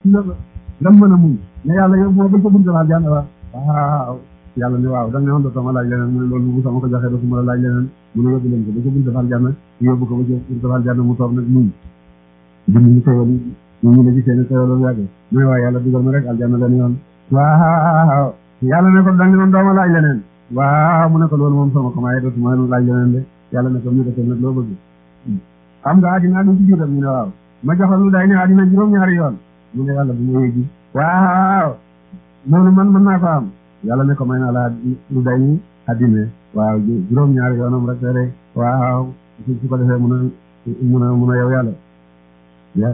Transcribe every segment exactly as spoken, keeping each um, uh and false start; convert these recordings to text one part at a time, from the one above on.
nga nga mën a muñ ne yàlla yow moo bañ ko buntu aljanna wa waaw yàlla ne waaw da nga ne woon dootuma laaj leneen mu ne loolu bu sama ko joxee dootuma la laaj leneen mu ne yóbbu leen ko ba ca buntu aljanna yóbbu ko ba ca buntu aljanna mu toog nag muñ dund ñu teewal ñu ñu la gisee ne teewal yàgg mu ne waaw yàlla dugal ma rek aljanna benn yoon waaw yàlla ne ko da nga ne woon dooma laaj leneen waaw mu ne ko loolu moom sama ko maaye dootuma laaj leneen de yàlla ne ko ñu defee nag loo bëgg xam nga àddina lu ci juróom ñu ne waaw ma joxal lu day ne àddina juróom-ñaari yoon mu ne yàlla bu ma yéegi waaw loolu man mën naa ko am yàlla ne ko may naa la lu day ni àddina waaw juróom-ñaari yoonam rek rek waaw su ko defee mun a mun a mun a yow yàlla ya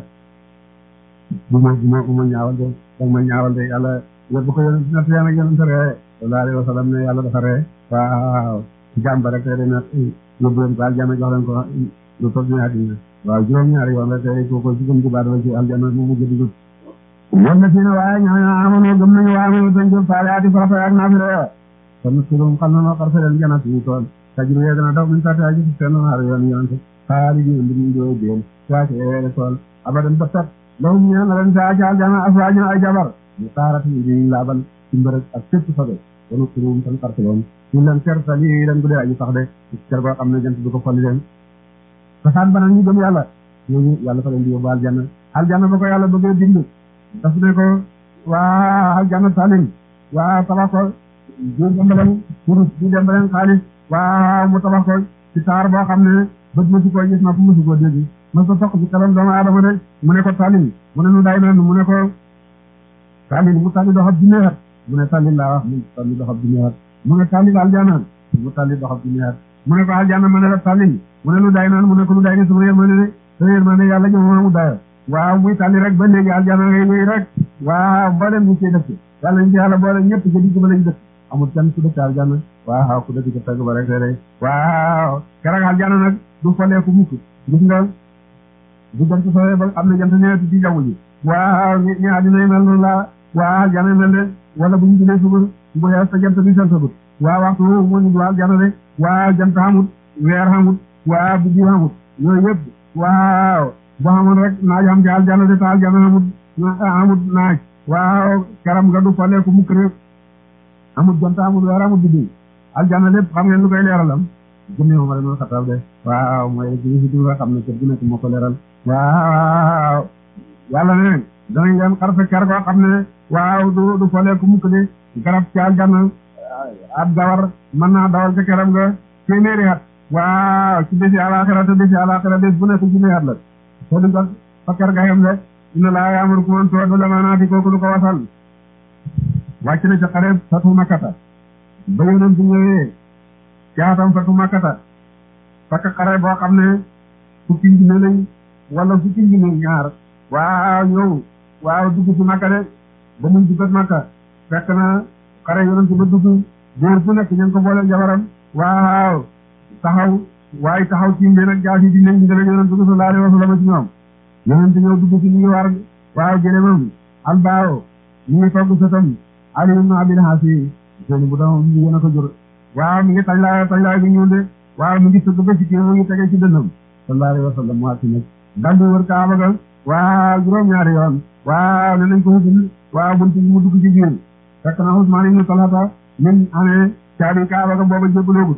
bu ma bu ma bu ma ñaawal de danga ma ñaawal de yàlla yóbbu ko yonent na tiyaan ak yonent ree sallallahu alayhi wa sallam ne yàlla dafa ree waaw jàmba rek te dina yóbbu leen ko aljanna jox leen ko lu toll ni àddina waaw juróom-ñaari yoon rek te ko ko ci gëm ci baat ci aljanna mu mujj dugg wala fi ne waaye ñooñu amoon gëm nañu waa amoon dañ jël faale ati farata ak naafila kon surum xam na noo xar felen jana ci tool tajru ye dana daw min tati aji seen naar yoon yonte faali ji indi ñu do dem waake e tool abadan batat law ñu na leen sa ca aljana afwaaju ay jabar ñu taarati di laabal ci mbërëg ak fépp fabe wala surum tan xar felen ñu leen tertali leen gudde aji sax de cer boo xam ne jant du ko folli leen fasaan ba nag ñu gëm yàlla ñooñu yàlla fa leen di yóbbu aljanna aljanna ba ko yàlla bëggee bind daf ne ko waa aljanna salim waa tabax ko di dembaleen kurus di dembaleen xaalis waa mu tabax ko ci taar boo xam ne bët mësu koo gis na fu mësu koo dégg mës ta toq ci kalam doomu aadama de mu ne ko salim mu ne nu day noonu mu ne ko salim mu tàlli doxab junne at mu ne tàlli laa wax mu tàlli doxab junne at mu ne tàlli aljanna mu tàlli doxab junne at mu ne ko aljanna ma ne la tàlli mu ne lu day noonu mu ne ko lu day ne sama yërmande de sama yërmande yàlla jëm mu dayo waaw muy tàlli rek ba léegi aljanna ngay wéy rek waaw mboolem ñu ciy dëkk yàlla ñu ci yàlla boole ñëpp ca digg ba lañ dëkk amul kenn ku dëkk aljanna waaw ku dëkk ca pegg ba rek rek waaw keroog aljanna nag du foleeku mukk gis nga bu jant sooyee ba am na jant neeti ci jaww ji waaw ñi àddina yi mel noonu la waaw aljanna mel ne wala bu ñu jëlee suba bu xees sa jant bi seen sagut waaw waxtu woowu moo ñu du aljanna de waaw jant xamut weer xamut waaw biddi xamut yooyu yëpp waaw boo xamoon rek naaj am ci aljanna de te aljanna amut amut naaj waaw karam nga du faleeku mukk rek amut jant amut weer amut biddi aljanna lépp xam ngeen lu koy leeralam gëmme moom rek noonu xataab de waaw mooy ci si nga xam ne kër gi nekk moo ko leeral waaw yàlla ne danañ leen xarfe ker goo xam ne waaw du du faleeku mukk de garab ci aljanna ab gawar mën naa dawal ca keram nga téeméeri at waaw ci bési alaxira te bési alaxira bés bu nekk junni at la soo di got fa ker ga yem rek inna laa ya'murukum an tu'addu l-amaanaati kooku du ko wasal wàcc na ca xare fatu makkata ba yonent ñëwee caatam fatu makkata fakk xare boo xam ne fukki junne lañ wala fukki junne ñaar waaw ñëw waaw dugg ci makka de ba muy duggat makka fekk na xare yonent ba dugg góor bu nekk ñu ngi ko boole jabaram waaw taxaw waaye taxaw ci mbir ak jaasi di leen digale yonent bi sallallahu alayhi wa sallam ci ñoom yonent ñëw dugg ci ñu ngi war waaw jëlemam albaaw ñu ngi togg sëtam Ali ibn Abi Haasi seen bu dama ñu yéen a ko jur waaw mi ngi tañ laa tañ laa bi ñuul de waaw mi ngi sëgg ba ci kii mu ngi tege ci dënnam sallallahu alayhi wa sallam waa ci nag daldi wër kaaba ga waaw juróom-ñaari yoon waaw ne nañ ko wutul waaw buntu mu dugg ci biir fekk na Usmaan ibn Talha min amee caabi kaaba ga booba jébbaloogut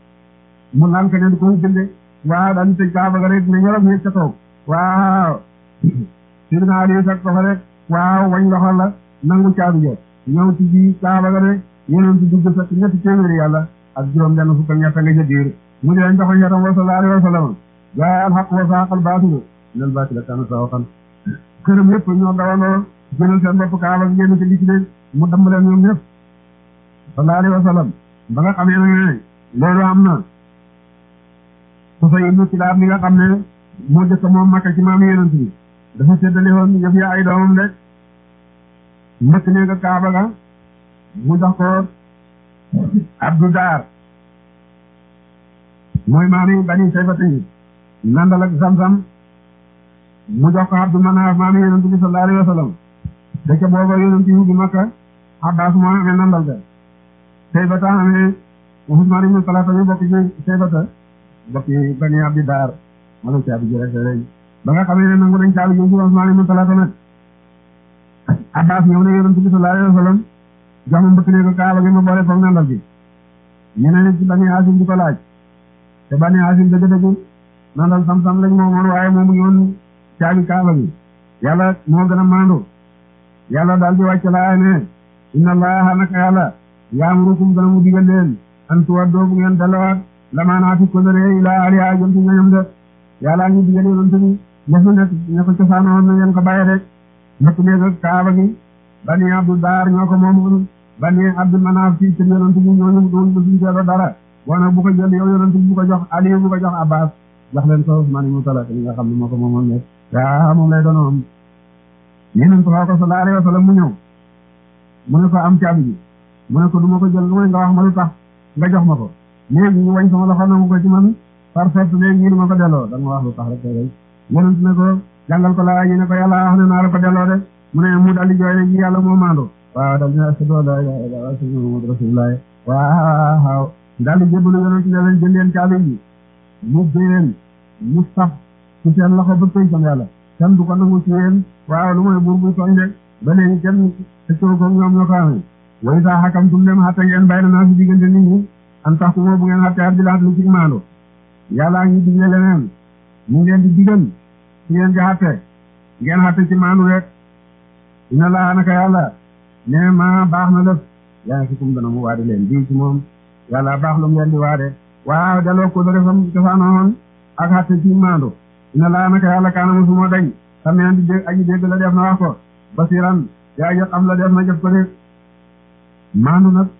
mu naan ne du ko jënde waaw dañu tëj kaaba ga rek ne ñorom yëg ca kaw waaw Sidina Ali fekk ko fa rek waaw wañ loxo la nangu caabi ja ñëw ci bi kaaba ga rek yeneen ci dugg fekk ñetti téeméeri yàlla ak juróom benn fukk ak ñett nga ca biir mu di leen joxoñ yatam wa sallallahu alayhi wa sallam jaa al haqq wa zahaqa al baatil innal baatila kaana zahuuqan këram yëpp ñoo dawandoo jëlal seen bopp kaaba ga génn ci li ci leen mu damm leen ñoom ñëpp sallallahu alayhi wa sallam ba nga xamee ne loolu am na Qusay ibn Kilaab mi nga xam ne moo jëkk moom Makka ci maam yonent bi dafa séddale woon yëf ya ay doomam de mbëkk ne nga kaaba ga mu jox ko Abdu Daar mooy maami Bani Saybata yi nandal ak Zamzam mu jox ko Abdu Manaaf maami yonent bi sallallahu alayhi wa sallam da ca booba yonent yi bi Makka Abbaas moo amee nandal ga Saybata amee Usmaan ibn Talha ñu bokk ci Saybata bokk yi Bani Abdi Daar ma la caabi ji rek rek ba nga xamee ne nangu nañ caabi ji Usmaan ibn Talha nag Abbas ñëw na yonent bi sallallahu alayhi wa sallam jox ma mbëkk ne ko kaaba gi ma boole foog nandal gi ñeneen ci Bani Haasim di ko laaj te Bani Haasim dëgg-dëgg nandal sam-sam lañ moomoon waaye moomu ñoon caabi kaaba gi yàlla moo gën a maandu yàlla daal di wàcc laa ne inna allaha naka yàlla yaamurukum dana mu digal leen an tuwaddoo bu ngeen dalawaat lamaanaati kóllëre ilaa ahlihaa jëm ci ñoñam de yàlla ñu digal yonent bi def na nekk ña ko cosaanoon na ngeen ko bàyyi rek mbëkk néeg kaaba gi Bani Abdul Daar ñoo ko moomoon Bani Abdul Manaaf ci kër yonent bi ñooñu doon suñu seedo dara boo nag bu ko jël yow yonent bi bu ko jox Ali bu ko jox Abbas jox leen ko Usmaan ibn Talha li nga xam ne moo ko moomoon ne yaa moom lay doonoon yonent ko sallallahu alayhi wa sallam mu ñëw mu ne ko am caabi ji mu ne ko du ma ko jël lu may nga wax ma lu tax nga jox ma ko léegi ñu wañ sama loxo nangu ko ci man par force léegi ñu ma ko delloo da nga wax lu tax rek tey rek yonent ne ko jàngal ko laa ñu ne ko yàlla wax ne naa la ko delloo de mu ne mu daldi jooy ne ji yàlla moo maandu waaw dal dina ashhadu an laa ilaaha illallaah muhammadur rasuulullaah waaw daldi jébbalu yonent ne leen jël leen caabi ji mu béyeen mu saf ci seen loxo ba tey sam yàlla kenn du ko nangu ci yéen waaw lu mooy buur buy tooñ de ba léegi kenn xëccoo ko ñoom ñoo ko amee way saa xakamtum dem xatte ngeen bàyyi na naa si diggante nit ñi an tax ku moo bu ngeen xatte ar di laat lu ci maandu yàlla ngi digle leneen ñu ngeen di digal ci ngeen di xatte ngeen xatte ci maandu rek ina laa naka yàlla ne ma baax na lëf yaa ngi si kum dana mu waade leen bii ci moom yàlla baax lu ngeen di waade waaw delloo ko dara fam cosaanoon ak xatte ci maandu ina laa naka yàlla kaana mu suma dañ xameen di dégg aji dégg la def na wax ko basiran yaa ji xam la def na jëf ko de maandu nag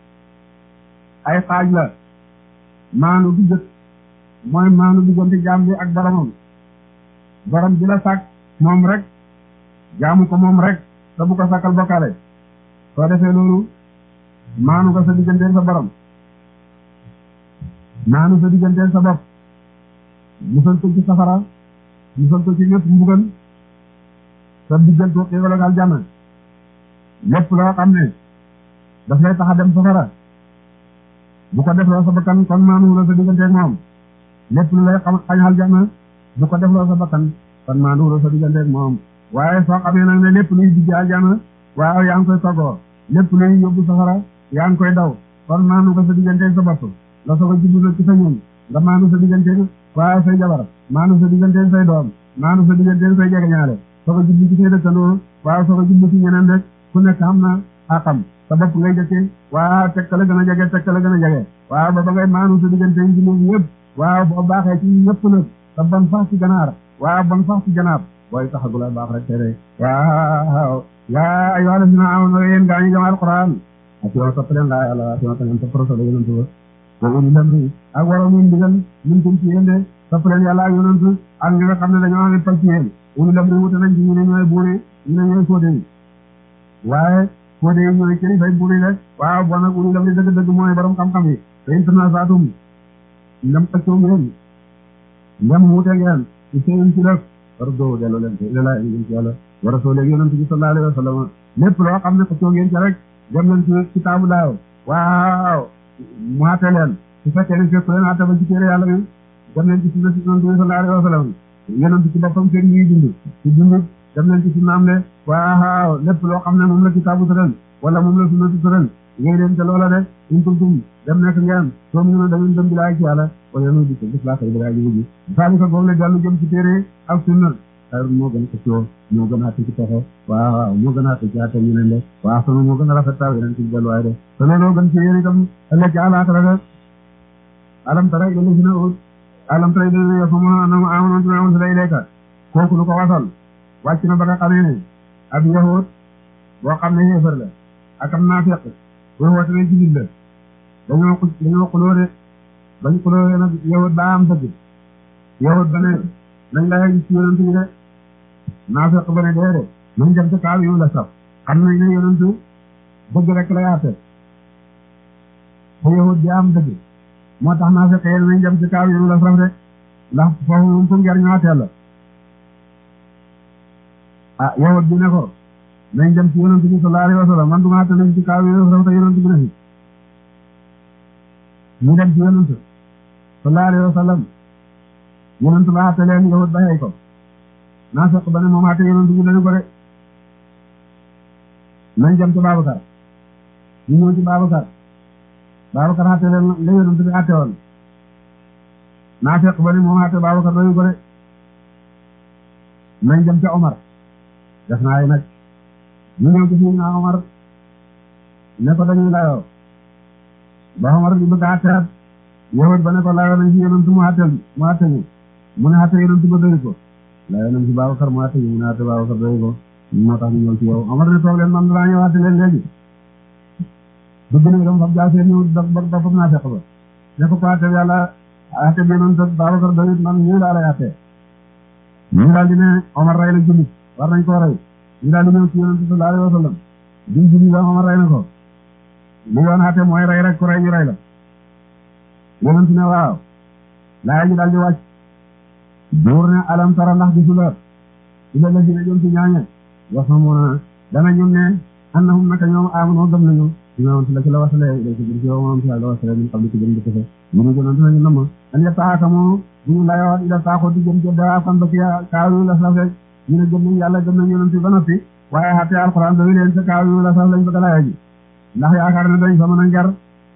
ay xaaj la maandu bi jëkk mooy maandu diggante jaam bi ak boromam borom bi la sàkk moom rek jaamu ko moom rek te bu ko sàkkal bokkale soo defee loolu maandu ko sa digganteel sa borom maandu sa digganteel sa bopp musal ko ci safara musal ko ci lépp mbugal sa diggante xéewal ak aljanna lépp loo xam ne daf lay tax a dem safara bu ko defloo sa bakkan kon maandu la sa digganteeg moom lépp lu lay xam xañ aljanna bu ko defloo sa bakkan kon maandu la sa digganteeg moom waaye soo xamee nag ne lépp luy digg aljanna waaw yaa ngi koy toggoo lépp luy yóbbu safara yaa ngi koy daw kon maandu ko sa digganteeg sa bopp la soo ko jublu ci sa ñun nga maandu sa digganteeg waaye say jabar maandu sa digganteeg say doom maandu sa digganteeg say jegeñaale soo ko jublu ci say dëkkandoo waaw soo ko jublu ci ñeneen rek ku nekk xam na xaqam sa bopp ngay jëkkee waaw teg ka la gën a jege teg ka la gën a jege waaw ba ba ngay maanu sa diggante yi ci léegi yëpp waaw boo baaxee ci ñëpp nag sa bon sax ci ganaar waaw bon sax ci ganaar booy taxagula baax rek te rek waaw yaa ayyuhaa llaziina aamanuu yéen gaa ñi gëm alquran atii'uu topp leen laa yàlla atii'uu ngeen topp rasul yonent ba wa ulil amri ak waroom yi ndigal minkum ci yéen de topp leen yàlla ak yonent ak ñi nga xam ne dañoo am pal ci yéen ulil amri wute nañ ci ñu ne ñooy buuri ñu ne ñooy sóode yi waaye sóode yi ñooy kilifay buuri rek waaw bon nag ulil amri dëgg-dëgg mooy borom xam-xam yi te in tanaza'tum ndem xëccoo ngeen ndem wuute ngeen ci seen ci lëf farudduuhu delloo leen ko ilallaahi ngeen ci yàlla wa rasuulihi yonent bi sallallaahu alayhi wa sallam lépp loo xam ne xëccoo ngeen ci rek dem leen ci kitaabu laaw waaw mu àtte leen su fekkee ne fekk leen àtte ba ci téere yàlla bi dem leen ci sunna si yonent bi sallallaahu alayhi wa sallam yonent ci boppam seen ñuy dund ci dund dem leen ci sunnaam le waaw lépp loo xam ne moom la kitaabu tëral wala moom la sunnatu tëral ngay leen te loola de in kuntum dem nekk ngeen soom ñu ne da ngeen dem bi laay ci yàlla wala yéen a gis gis laa koy balaa ji wuji saalika boobu la dellu jëm ci téere ak sunna xayru moo gën a xëccoo moo gën a àtte ci pexe waaw moo gën a àtte ci àtte ñeneen de waaw sama moo gën a rafet taw yeneen ci delluwaay de te looloo gën ci yéen itam ëllëg ci àllaaxira de alam tara ila lazina ut alam tara ila lazina yafhamuna annahum aamanu bimaa unzila ilayka kooku lu ko wasal wàcc na ba nga xamee ne ab yahud boo xam ne yéefar la ak am naafiq boo woote ne jullit la dañoo dañoo xuloo de bañ xuloo nag yahud ba am dëgg yahud ba ne nañ la gis ci yonent bi de naafiq ba ne dee de nañ dem ci kaaw yu la saf xam nañ ne yonent dëgg rek la yaate te yahud bi am dëgg moo tax naafiq yi nañ dem ci kaaw yu la saf de ndax foofu moom fu ngeen ñëwaatee la ah yahud bi ne ko nañ dem ci yonent bi sallallahu alayhi wa sallam man du ma àtte nañ ci kaaw yu la saf te yonent bi ne fi ñu dem ci yonent sallallahu alayhi wa sallam yonent ba àtte leen yahud ba xëy ko naafiq ba ne moom àtte yonent bi dañu ko de nañ jëm ci Babacar ñu ñëw ci Babacar Babacar àtte leen la yonent bi àtte woon naa fekk ba ni moom àtte Babacar doyu ko de nañ jëm ca Omar def naa yi nag ñu ñëw ci suñu naa Omar ne ko dañuy layoo ba Omar di bëgg a àtteat yowet ba ne ko layoo nañ ci yonent mu àttel mu àtte ñu mu ne àtte yonent ba doyu ko layoo nañ ci Babacar mu àtte ñu mu ne àtte Babacar doyu ko moo tax ñu ñëw ci yow Omar ne toog leen man danaa ñëw àtte leen léegi dugg na dam fab jaasee ñëw ba ba fab naa fekk ba ne ko ko àtte yàlla àtte bi yonent Babacar doyut man ñu laa lay àtte ñu daal di ne Omar rey la jullit war nañ koo rey ñu daal di ñëw ci yonent sallallahu alayhi wa sallam diñ jullit la Omar rey na ko li yoon àtte mooy rey rek ku rey ñu rey la yonent ne waaw laaya ji daal di wàcc buur ne alam tara ndax gisu la ila la dina jëm ci ñaañe wax na moona dana ñun ne annahum naka ñoom amanoo gëm nañu ñoom la ci la wasale lay ci bir ci yow moom ci la wasale min xam ci gën di defe ñu gënoon nañu nam an ya taakamu bu ñu layoon ila taako di jëm ci daa fan ba ci kaawu la saf rek ñu ne gëm nañu yàlla gëm nañu yonent ba noppi waaye xatte alquran dañu leen ca kaawu la saf lañ bëgg laaya ji ndax yaakaar ne dañ fa mën a njar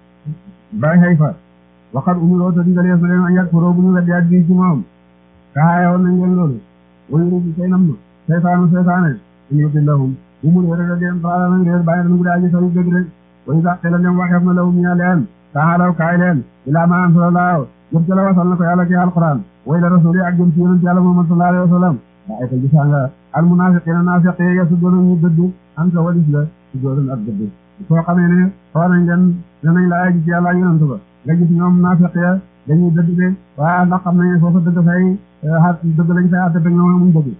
bay xëy fa waxat umuloo te digalees na leen a njàkk furoo bu ñu weddi ak bii ci moom kaayoon nañ leen loolu wayu say nam seytaanu seytaane ñu yudillahum umul wéra leen baala nañ réer bàyyi nañ guddi aji sayu dëgg de wayu sax te la dem waxeef na lawu ñaa leen taalaw kaay leen ilaa ma ansalallahu jëm ci la wasal na ko yàlla ci alquran way la rasul yi ak jëm ci yonent yàlla Muhammad sallallahu alayhi wa sallam waaye te gisaa nga al munafiqina nafiq yi ya su doon ñu dëdd an ka walis la su doon ak dëdd soo xamee ne xoo nañ leen ne nañ la aji ci yàlla ak yonent ba nga gis ñoom nafiq ya dañuy dëdd de waaye ndax xam nañ foofa dëgg fay dëgg lañ fay àtte te ñoom muñ dëgg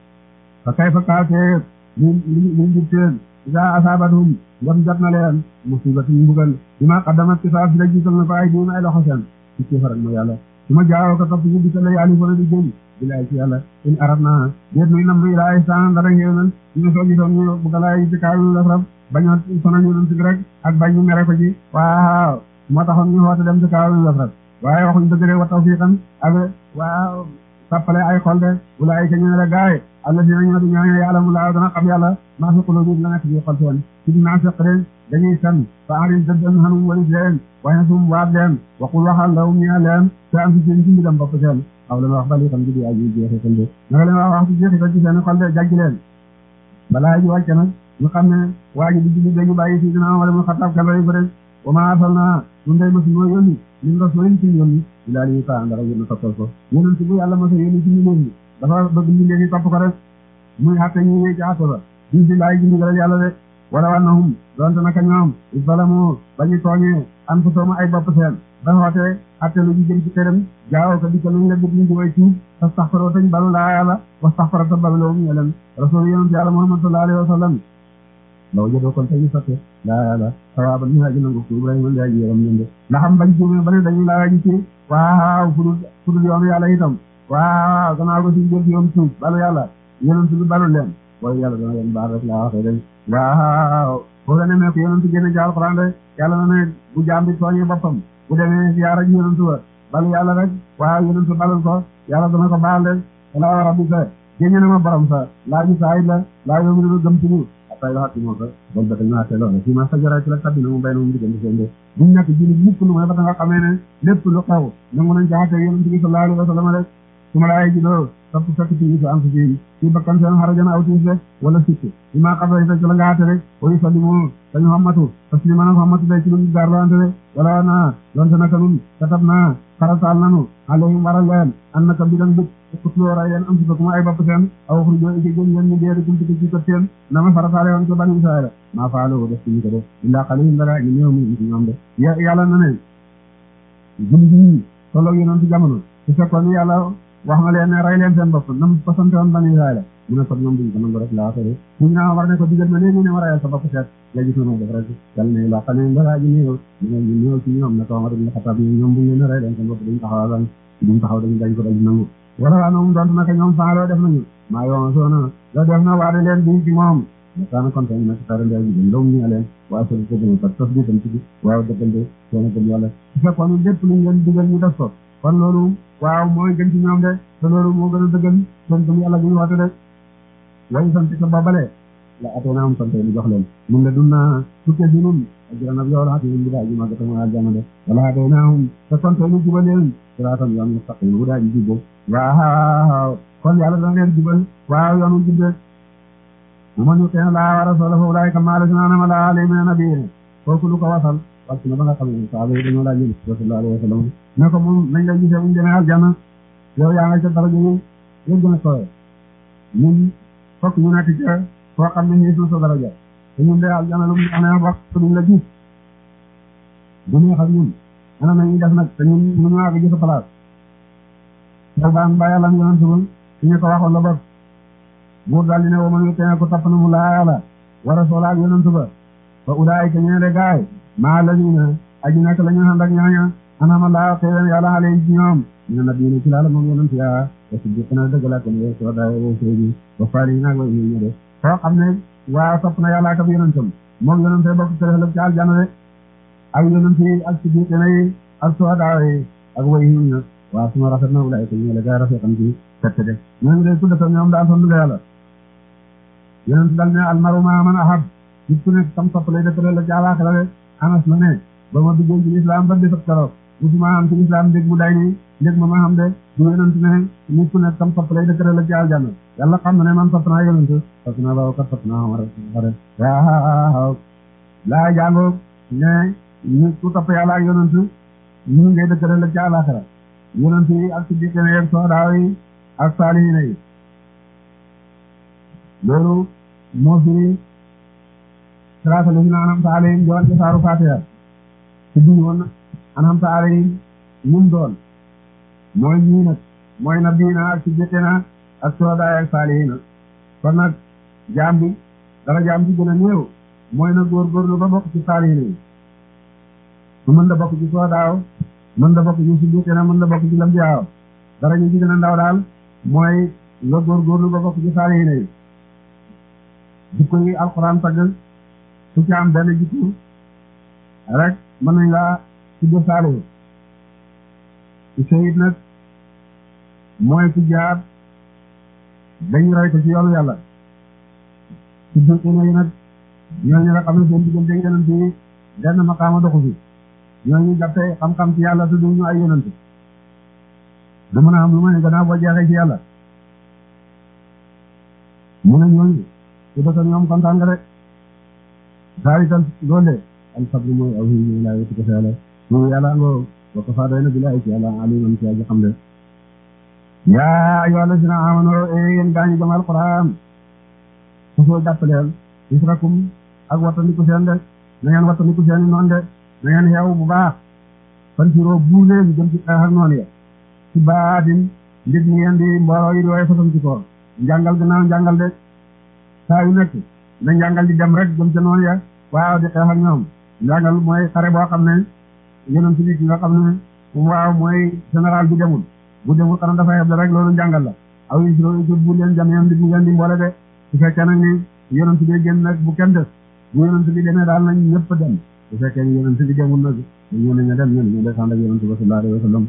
fa kay fa kaatee li li li teen ida asaabatum ngam jot na leen musibatu mbugal bi ma qaddamat ci saa si la jiital na ko ay diim ay loxo seen ci ci faral ma yàlla su ma jaawoo ko topp ñu di tala yàlla fona di jëm bilaay ci yàlla in arab naa déet nuy nam i laay san dara xéewal ñu soo gisoon ñu bugalaay ci kaaw yu lafrab bañoo sonal yonent bi rek ak bañ ñu mere ko ci waaw moo taxoon ñu woote dem ci kaaw yu lafrab waaye waxuñ dëgg de wa tawfiqan ak waaw sappale ay xol de wala ay ca ñu ne la gaay alla si nañoo di ñooñu yàlla mu laaw dana xam yàlla maa fi qulubi la nekk ci xol seen ci dinaa fekk leen dañuy san fa arin dëddan xanum walis leen waaye na sum waat leen waxul waxal lawum ñaa leen te am si seen ci mbidam bopp seen aw la wax bali xam gi di aji jeexital de nanga leen wax wax ci jeexital ci seen xol de jàjj leen balaa ji wàcce nag ñu xam ne waa ji di julli dañu bàyyi si dina wala mu xattaab kalay ko de wa ma arsalna ñun day masi moo yónni min rasulin ci yónni ilaa li ta ndara yónni toppal ko yonent bu yàlla masa yónni ci ñu ñi dafa bëgg ñu leen topp ko rek muy xatte ñu ñëw ci xatte ba duñ si laay ji ndigalal yàlla de wala wannahum donte naka ñoom isbalamu bañu tooñee an fu sooma ay bopp seen ba xoote atte lu ji jëm ci këram jaawoo ko dikka luñ la bit ñu di way tuub fastaxfaroo tañ balu laa yàlla wastaxfara ta balu lawum ñe leen rasul yonent yàlla Muhammad sallallahu alayhi wa sallam law jëdoo kon tañu sotte laa yàlla sawaaba ñu aji nangu ko Ibrahima di aji yaram ñende ndax am bañ juumee ba ne dañu laa aji ci waaw fudul fudul yoonu yàlla itam waaw gannaaw ko si jël ci yoon tuub balu yàlla yonent bi balu leen booy yàlla dana leen baal rek laa waxee day waaw boo la nemee ko yonent génne ci alxuraan de yàlla na ne bu jaam bi tooñee boppam bu demee siyaara ji yonent ba balu yàlla rek waaw yonent balul ko yàlla dana ko baal de walaa rabbika génne na ma borom sa laa ji saayit la laa yoomi dina gëm ci ñu atay waxati moo ko bol ba dañu àtte loolu fii ma sajara ci la tabbina mu bay na mu diggante seen de buñ nekk jullit mukk lu mooy ba nga xamee ne lépp lu xew nangu nañ jaxate yonent bi sallallahu alayhi wa sallam rek su ma laay ji doo topp fekk ci su am si ci ci bakkan seen xarajan aw tiis rek wala sikk bi maa xam ne ci la nga àtte rek oyu sallimu dañu xammatu taslima na xammatu day ci lu gaar lante rek wala naa lonte naka nun katab naa xarataal nanu alayhim waral leen an naka bi dan bit kutloo ray leen am si bakuma ay bopp seen aw xuri joo ike jën yeen ñu deeri kum ci ci kët seen na ma farataale woon ko bani Israël maa faaloo def ci ñu ko def illaa qalilun dara ñu néew mi ci ñoom de yàlla na ne julli bi tolloog yonent jamono su fekkoon yàlla wax na leen ne rey leen seen bopp nam ko sant woon bani Israël mu ne ko ñoom duñ ko nangu rek laa waxee fu ñu naa war ne ko digal ma léegi ne ma reyal sa bopp seet léegi su ma def rek yàlla ne laa xam ne dara ji néew ñu ñu néew ci ñoom ne ko Omar ibn Khattab ñoom buñ leen rey leen seen bopp duñ taxawal duñ taxaw dañu dañ ko dañ nangu wala waa noom doonte naka ñoom faaloo def nañu maa yoon soona la def na waade leen bi ci moom makaana konte ñu nekk tara ndey bi ndaw ñu leen waaye soo ko gën a tas bi tam ci waaw dëggante seen gëm yàlla su fekkoon lépp luñ leen digal ñu def ko kon loolu waaw mooy gën ci ñoom de te loolu moo gën a dëggal seen gëm yàlla bi ñu woote de way sant ko babale la ateenaam sante ñu jox leen mun la dunna tukke si nun ajran ab yool xati mun bu daa ji màgg tama aljana de wala ateenaam te sante ñu jubal leen siraatam yoon mustaqim bu daa ji jubbo waaw kon yàlla dana leen jubal waaw yoonu jubbe man yuti Allaha wa rasulahu ulaa'ika ma'a allaziina an'ama Allahu alayhim mina nabiyyiina kooku lu ko wasal parce que ba nga xam ne saaba yi dañoo laaj yéen sallallahu alayhi wa sallam ne ko moom nañ lay gisee bu ñu demee aljanna yow yaa nga ca daraja yi yëpp gën a sooyee ñun fokk ñu nekk ca foo xam ne ñii suuf sa daraja te ñun de aljanna lu mu amee wax duñ la gis du neex ak ñun ana nañuy def nag te ñun mënuñu àgg ci sa place yow baan ba yàlla yonent ba su ñu ko waxoon la bopp buur daal di ne wa man yuti' ko topp na mu laa yàlla wa rasuula ak yonent ba fa ulaa'ika ñee de gaay maa laziina aji nekk la ñu ànd ak ñaaña an'ama Allaahu xéewal yàlla alayhim ci ñoom mina nabiyyiina ci laala moom yonent yaa wa siddiqiina dëgg la kon yow soo daa yow sooji wa saalihiina ak way ñu de foo xam ne waa topp na yàlla ak ab yonentam moom yonent bokk ci ëllëg ci aljanna de ak yonent yi ak siddiqiina yi ak suhadaa yi ak way ñu waa suma rafet na ulaa'ika ñee de gaay rafetam ci tette de ñooñu de tuddata ñoom daal sonn nga yàlla yonent dal ne almaru maa man ahab nit ku nekk tam sopp lay dëkkale la ci àllaaxira de Anas la ne ba ma duggee ci lislaam ba desab keroog musuma am ci lislaam ndég mu day nii ndég ma ma xam de du yonent ne nit ku nekk tam sopp lay dëkkale la ci aljanna yàlla xam na ne man sopp naa yonent sopp naa Babakar sopp naa Umar xare waaw laa jàngoo ne nit ku topp yàlla ak yonent ñu ngay dëkkale la ci àllaaxira yonent yi ak siddiqiina yi ak suhadaa yi ak saalihiina yi loolu moo firi siraatal laziina an'amta alayhim joon ci saaru Faatiha ci duñu woon an'amta alayhim ñum doon mooy ñii nag mooy nabiyyiina ak siddiqiina ak suhadaa ak saalihiina kon nag jaam bi dara jaam bi gën a néew mooy na góorgóorlu ba bokk ci saalihiina yi su mën da bokk ci suhadaa mën da bokk ci siddiqiina mën da bokk ci lambiyaa dara ñu ci gën a ndaw daal mooy nga góorgóorlu ba bokk ci saalihiina yi jikko yi alxuraan tagg su ci am benn jikko rek mën nañ laa tudde saalihu ci seyit nag mooy ku jaar dañ roy ko ci yoonu yàlla ci siddiqiina yi nag ñooñu nga xam ne seen diggante yonent yi benn maqaama doxu fi ñooñu jàppe xam-xam ci yàlla te duñu ay yonent du mën a am lu ma ne gannaaw boo jeexee ci yàlla mu ne ñooñu su dee ñoom kontaan nga de zaalika loolu de al-fadlu mooy aw hiin laa yëkkati ko yàlla mooy yàlla ngoo wa kafaa doy na billaahi ci yàlla aliman ci aji xam de yaa ayyuhal laziina aamanuu yéen gaañu gëm alquran su soo jàppaleel israkum ak wattandiku seen de na ngeen wattandiku seen i noon de na ngeen xeew bu baax fan siroo buur leen jëm ci xeex ak noonu ya ci baatin ndig ñi ngeen di mbooloo yi di waaye façon ci koor njàngal gannaaw njàngal de saa yu nekk na njàngal di dem rek jëm ca noonu ya waaw di xeex ak ñoom njàngal mooy xare boo xam ne yonent bi ki nga xam ne waaw mooy général bi demul bu demul xanaa dafa yeb rek loolu njàngal la aw yi si bu leen jam yeen di ñu ngeen di mboole de su fekkee nag ni yonent bi génn nag bu kenn des bu yonent bi demee daal nañ ñëpp dem su fekkee ni yonent bi demul nag ñu ne ñu dem ñun ñu descend ak yonent bi sallallahu alayhi wa sallam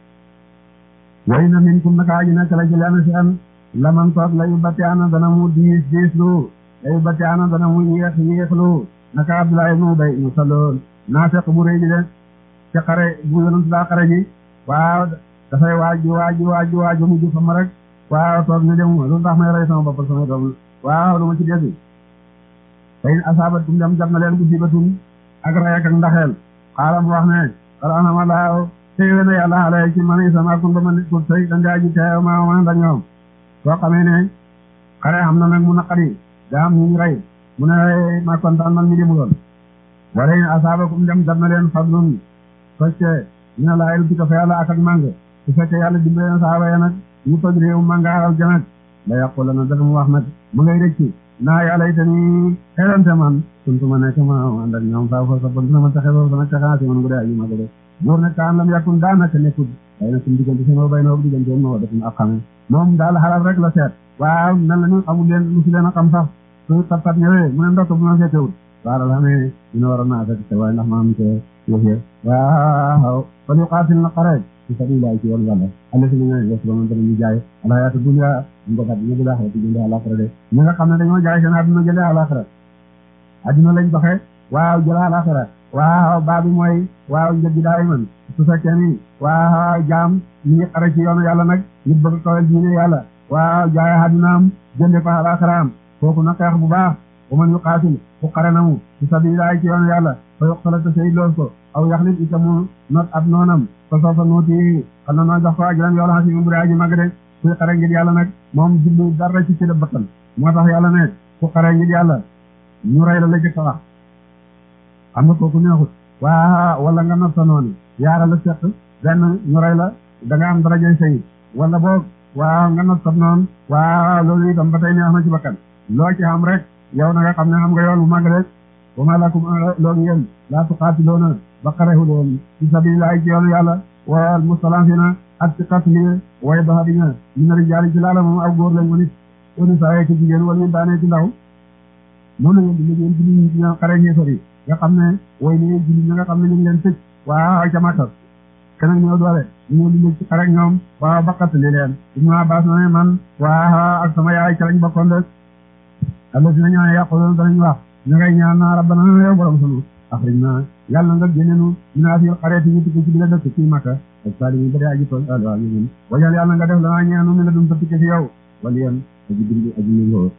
way na min kum naka aji nekk la ci lenn si an laman toog layu batti ana dana mu diis diis lu layu batti ana dana mu yéex yéex lu naka Abdullah ibn Ubay ibn Salul naafeq bu rëy ji de ci xare bu yonent daa xare ji waaw dafay waaj waaj waaj waaj mu ju fama rek waaw toog ne dem lu tax may rey sama bopp sama doom waaw lu ma ci dégg fayin asaabat kum dem jot na leen musibatun ak ray ak ndaxeel xaalam wax ne xala anama laaw téye na yàlla xale ci man sama kun ba ma nit ko tey dangaa ji teew ma ma da ñoom soo xamee ne xare xam na nag mu naqari daa am ñu rey mu ne ma kontaan man mi demuloon wala in asaabakum dem jot na leen fadlun socce ñu ne laa yel bi ko fa yàlla ak ak màng su fekkee yàlla dimbale na saaba ya nag ñu toj réew mangaaral janag la yàqula na dana mu wax nag mu ngay rëcci naa yàlla itani xelante man suntu ma nekk ma ànd ak ñoom saa fa sa bon dina ma taxe ba sama taxaasi man gu dee aji ma ko def buur ne kaan lam yàkkun daanaka nekkul day na suñu diggante seen bay na wog diggante moo def ak xame moom daal xalaat rek la seet waaw nan la ñu xamul leen musu leen a xam sax su tat tat ñëwee mu ne ndokk bu ma fekkewul waaral xamee dina war a naa fekk te waaye ndax ma am te yëfee waaw fal yuqaatil na xare ci sabilillah ci yoon yàlla alla si na ñooy yes doon danañu jaay alayaatu dunya ngogat ñu bila xati jënde alaxira de ñi nga xam ne dañoo jaay seen àdduna jënde alaxira àdduna lañ doxe waaw jël alaxira waaw baa bi mooy waaw njëg gi daay man su fekkee ni waaw jaam mi ngi xare ci yoonu yàlla nag nit bëgg kawel diine yàlla waaw jaay àddunaam jënde ko alaxiraam kooku na xeex bu baax wa man yuqaatil fu xare na mu ci sabilillah ci yoonu yàlla fa yuqtala te sey loos ko aw yaxlit ita mu not ab noonam fa soofa nuuti xam na noo jox ko ajuran yoolu xasi mu bu dee aji mag de kuy xare ngir yàlla nag moom jublu dara ci ci la bakkan moo tax yàlla ne ku xare ngir yàlla ñu rey la la jëkk a wax xam nga kooku neexut waa wala nga not sa noonu yaara la seq benn ñu rey la da nga am darajay sayid wala boog waaw nga not sa noonu waaw loolu itam ba tey neex na ci bakkan loo ci am rek yow na nga xam ne xam nga yoon bu mag rek wa ma lakum loolu yéen laa tuqaatiloona ba xarehu leen ci sabilillahi ci yoonu yàlla wal mustalafina ak ci qatli way doxadina mina rijaali ci laala moom aw góor lañ wanit wani saye ci jigéen wala ñu daanee ci ndaw noonu ngeen di liggéeyal ci nit ñi xare ñeefar yi nga xam ne way ne julli ñi nga xam ne ñu ngi leen tëj waaw ca Makka keneen ñoo doole ñu ñëw di ci xare ak ñoom waaw ba qatli leen Ibnu Abbas na ne man waaw ak sama yaay ca lañ bokkoon rek alla dina ñaan yàqoon danañ wax ñu ngay ñaan naa rabbana yow borom sunu axrijna yàlla nga génnenu minaa fil qaryati ñu tukki ci bi la dëkk ci Makka ak salimi ba dee aji tool alwa ñun wajal yàlla nga def lanaa ñeenu mi la dum tatike fi yow wala yéen aji dindi aji méngoo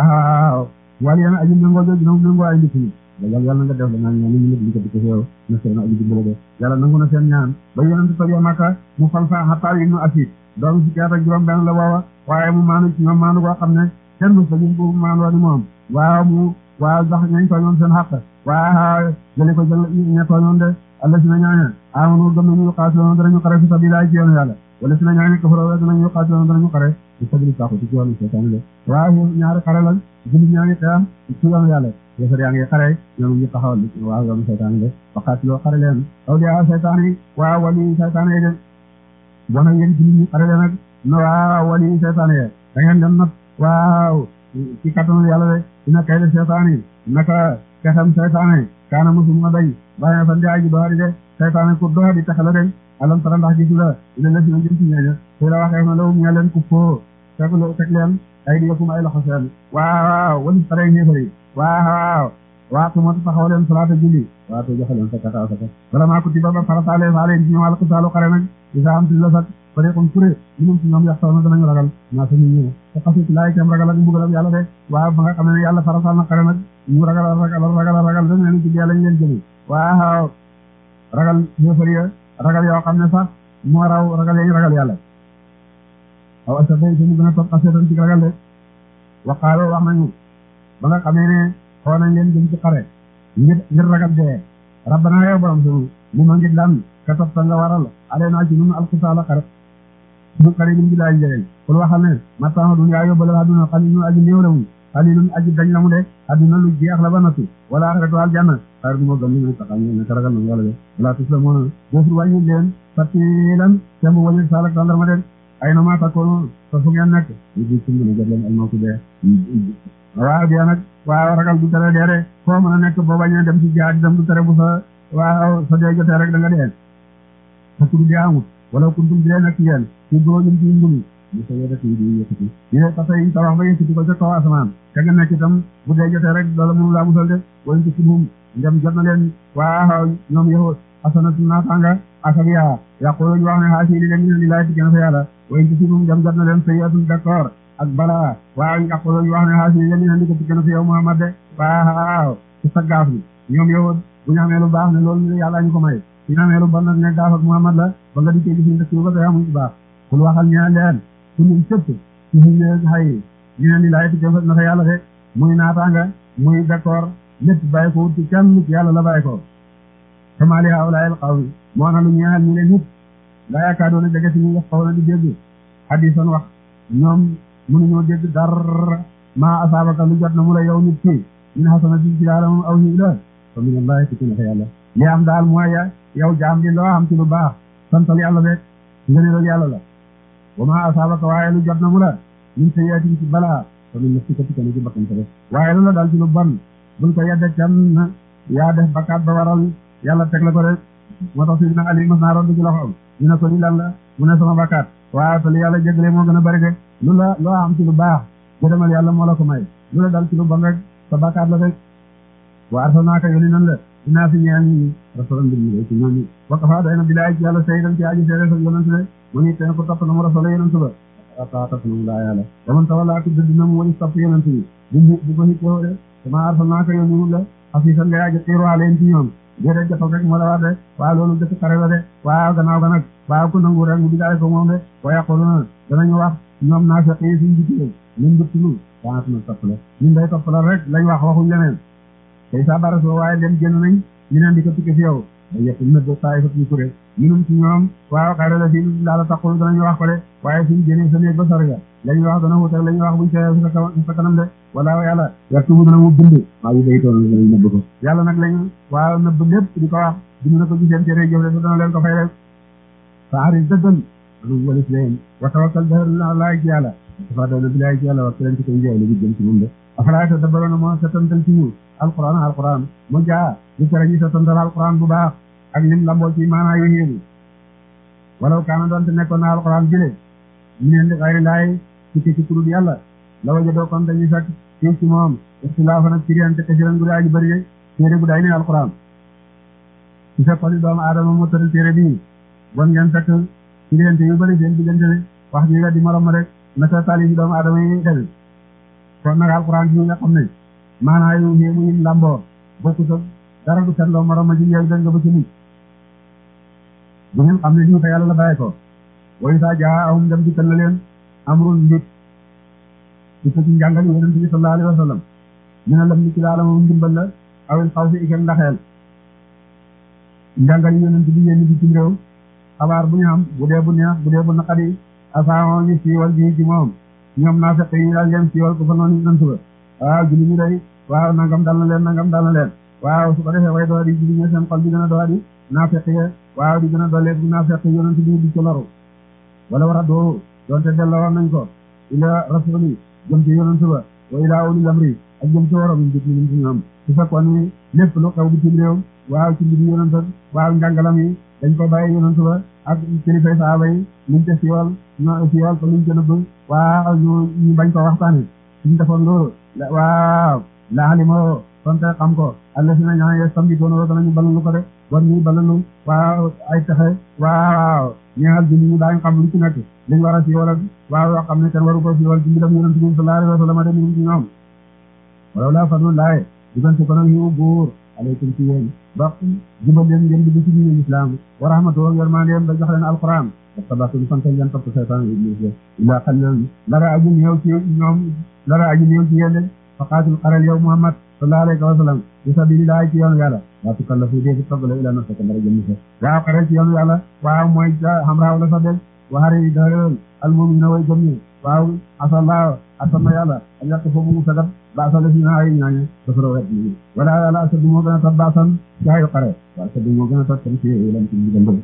waaw wala yéen aji méngoo jooju na méngoo ay ndikk ñi wajal yàlla nga def lanaa ñeenu mi la dum tatike fi yow na seen aji dimbale de yàlla nangu na seen ñaan ba yonente tojee Makka mu fal fa Xattaab ibnu Asiid doomu fukki at ak juróom benn la booba waaye mu maanu ci ñoom maanu koo xam ne kenn mos la ñu ko maanoo ni moom waaw mu waaw sax ñañ tooñoon seen xaq waaw jëli ko jël ñe tooñoon de alla si na ñaaña amanu gëm nañu yuqaatiluuna danañu xare fi sabilillahi ci yoonu yàlla wala si na ñaaña kafaroo danañu yuqaatiluuna danañu xare fi sabili saaxu ci yoonu seytaane de waaw ñaari xare lañ jullit ñaa ngi xeexam ci yoonu yàlla yéefar yaa ngi xare ñoom ñu taxawal waaw yoonu seytaane de waqaatiloo xare leen awliyaa seytaane yi waaw wali seytaane yi de bona yéen jullit ñi xare leen ak na waaw wali seytaane yi da ngeen dem nag waaw ci kattanu yàlla de dina kay de seytaane naka kexam seytaane kaana musuma day bàyyi fan di aji doxadi de seytaane ku doxadi texe la de alam tara ndax gisu la ina la si na jëm ci ñeeña fii la waxee na law ñe leen ku foo teg teg leen ay di yëkkum ay loxo seen waaw wali pare ñeefari waaw waa ku matu taxaw leen salaata julli waa to joxe leen sakata saka wala maa ko tiba ba farataale fa leen ci ñoom wàlla xisaalu xare nag isa am ti la sat fariqum kuré minum ci ñoom yax taw na danañu ragal naa sa nit ñi te xasi ci laay kem ragal ak mbugalam yàlla de waaw ba nga xam ne yàlla farataal na xare nag ñu ragal ragal ragal ragal dañ leen ci yàlla ñu leen jëmi waaw ragal ñeefari ya ragal yoo xam ne sax moo raw ragal yañ ragal yàlla aw asa day mu gën a topp xaseetan ci ragal de waqaalo wax nañu ba nga xamee ne xoo nañ leen jëm ci xare ngir ngir ragal dee rabbana yow borom sunu li ma ngir lan ka topp ta nga waral ale naa ci nun alxisaala xare bu xare lim bi laay njëriñ kul waxal ne mattaama dunya yóbbal àdduna xalilun aji néew la mu xalilun aji dañ la mu de àdduna lu jeex la ba noppi wala axiratu aljanna xayru moo gëm ñu taxaw ñu ne ragal na yàlla de wala tuslamuuna boofu wàññi leen fatilan temb wañu saalak tandarma de ay na maa takkoon fa fu ngeen nekk ñu di ci mën a jot leen almawtu dee waaw dee nag waaw ragal du tere dee de foo mën a nekk boo bañee dem ci jihaad dem du tere bu sa waaw sa dee jotee rek da nga dee fekk du dee amut wala kuntum di leen nekk yéen ci góoñum ci ngunu ñu sa yédati di yëkkati ñu ne tasa yiñ tabax ba yëkkati ko ca kaw asamaan te nga nekk itam bu dee jotee rek loola mënu laa musal de wañ ci sumum ndem jot na leen waaw ñoom yow asanatu naatanga ak ak yaa yàqulu ñu wax ne xaasi li leen ñu ne li laay ci gën fa yàlla wañ ci sumum ndem jot na leen sayyi'atun d'accord ak balaa waaw yàqulu ñu wax ne xaasi li leen ñu ne li ko ci gën fa yow Muhammad de waaw ci sa gaaf bi ñoom yow bu ñu amee lu baax ne loolu yàlla ñu ko may su ñu amee lu bon nag ne gaaf ak Muhammad la ba nga dikkee gis ñu dëkk ba tey amuñ bu baax kul waxal ñaan leen su ñu sëpp ci ñu ne xay ñu ne li laay ci gën fa na fa yàlla de muy naataanga muy d'accord lépp bàyyi ko wut ci kenn ci yàlla la bàyyi ko kamali hawlaayil qawmi moo na lu ñeexal ñu leen nit laa yaakaar doona jege si ñu wax xaw na di dégg hadisan wax ñoom mënuñoo dégg dara maa asaabaka lu jot na mu la yow nit ki min hasanatin ci yàlla moom aw hiw la fa minallahi ci na fa yàlla li am daal mooy yow jaam bi loo am ci lu baax santal yàlla rek ngëneelal yàlla la wa maa asaabaka waaye lu jot na mu la min sayyi'atin ci balaa fa min nafsika ci ci bakkan sa rek waaye lu la daal ci lu bon buñ ko yedde kenn yaa def bakkaat ba waral yàlla teg la ko rek moo tax Sidina Ali mas naa roon ci loxoom ñu ne ko li lan la mu ne sama bakkaat waaw te li yàlla jégalee moo gën a bari de lu la loo am ci lu baax gërëmal yàlla moo la ko may lu la dal ci lu bon rek sa bakkaat la rek wa arsalnaaka yónni nan la dinaa fi ñeel ñi rasulan bi ñu ci ñooñu wa kafaa doy na bilaay ci yàlla sayyidan ci aji seede sa yonent de mu ni teen ko topp na mu rasula yonent ba ata topp na mu laa yàlla wa man tawallaa ku dëdd na mu wali topp yonent bi bu bu ko hittoo de dama arsalnaaka yónni mu la xafiisan nga yaaji xiiru aleen ci ñoom déedéet jotal rek moo la wax de waaw loolu dëkk xare la de waaw gannaaw ga nag waaw ku nangu rek mu digaale ko moom de wa yaquluna danañu wax ñoom naafiq yi suñ dikkee ñun dëttunu waatuna topp la ñun day topp la rek lañ wax waxuñ leneen tey sa barasoo waaye dem génn nañ ñu neen di ko tukke fi yow da yëpp nëbb saay fat ñu kuré ñunum ci ñoom waaw xayra la fi laala taqul danañu wax ko de waaye suñ génnee sa néeg ba sarga lañu wax dana wutek lañu wax buñ teewee sa kanam de wala yàlla yaktubu dana mu bind maa yi day toon lañu nëbb ko yàlla nag lañu waaw nëbb lépp di ko wax bind na ko ci seen téere jëf de te dana leen ko fay rek fa aris dëggal anu walis leen wa tawakkal na laay ci yàlla dafa doon bi laay ci yàlla wax leen ci koy njeew la bi jëm ci moom de afalaay te dabaloona moo setantal ci ñu alquran alquran mu jaa lu tere ñu setantal alquran bu baax ak lim lamboo ci maanaa yu yéemu walaw kaana doonte nekkoon na alquran jële ñu neen di xayri laay ci ci kurub yàlla la wajadoo kon dañuy fekk fii ci moom ixtilaafa nag ciriyante kasiran gu daa ji bëri téere gu daay ne alquran su fekkoon ni doomu aadama moo tëral téere bii bon ngeen fekk ciriyante yu bëri seen diggante wax ji la di morom ma rek naka tali fi doomu aadama yi deme kon nag alquran bi nga xam ne maanaa yu yéemu yim lamboo bokku sa dara du setloo morom ma ji yow dégg nga ba ci mucc bu ngeen xam ne lii fa yàlla la bàyyi ko way saa jaa ahum dem dikkal na leen amrun mbit di ko ci njàngal yonent bi sallallahu alayhi wa sallam ñu ne lam ni ci laala moom ndimbal la awil xaw si ikek ndaxeel njàngal yonent bi yénni bi ci réew xabaar bu ñu am bu dee bu neex bu dee bu naqadi asaamoo ñu siiwal bii ci moom ñoom naa fekk yi daal ngeen siiwal ko fa noonu nantu ba waaw julli ñu day waaw nangam dal na leen nangam dal na leen waaw su ko defee way doo di julli ñu seen xol di gën a doo di naa fekk ye waaw di gën a dooleeg bi naa fekk yonent bi di ci loru wala war a doo doonte delloo war nañ ko ila rasuli jëm ci yonent ba wa ila ulil amri ak jëm ci warom yi jëpp ñu ci ñoom su fekkoon ni lépp lu xew bi ci réew waaw ci mbiri yonent waaw njàngalam yi dañ ko bàyyi yonent ba ak kilifay saaba yi luñ te siwal ñoo siwal ko luñ te nëbb waaw ñu ñu bañ ko waxtaane suñ defoon loolu waaw laalimo konte xam ko alla si na ñaa ye sambi doona danañu balalu ko de bon ñuy balalu waaw ay texe waaw ñeexal bi ñu daañ xam lu ci nekk liñ war a siwal ak waaw yoo xam ne kenn waru ko siwal ci mbiram yonent bi sallallahu alayhi wa sallam de minum ci ñoom walaw laa fadlullaahi diggante ko nag yu góor aleykum ci yéen ba jubal leen ngeen dugg ci diine islam wa rahmatu wa yërmandeem da jox leen alquran wasabatum sant ngeen topp seytaan iblis illa xalilan lara aju néew ci ñoom lara aju néew ci yéen de faqaatul xarel yow muhammad sallallahu alayhi wa sallam fi sabilillahi ci yoonu yàlla waa tukallafu dee fi toggale ila nafsaka dara jëm sa waaw xarel ci yoonu yàlla waaw mooy xam raaw la sax de waxari daal al mu'minina way gëm ñi waaw asallah asanna yàlla a ñàkk foofu mu sagat baasal si na ay ñaañe dafa wet ni wala yàlla asadu moo gën a tat baasan ci ayu xare waaw asadu moo gën a tat tam ci lam ci digal dëgg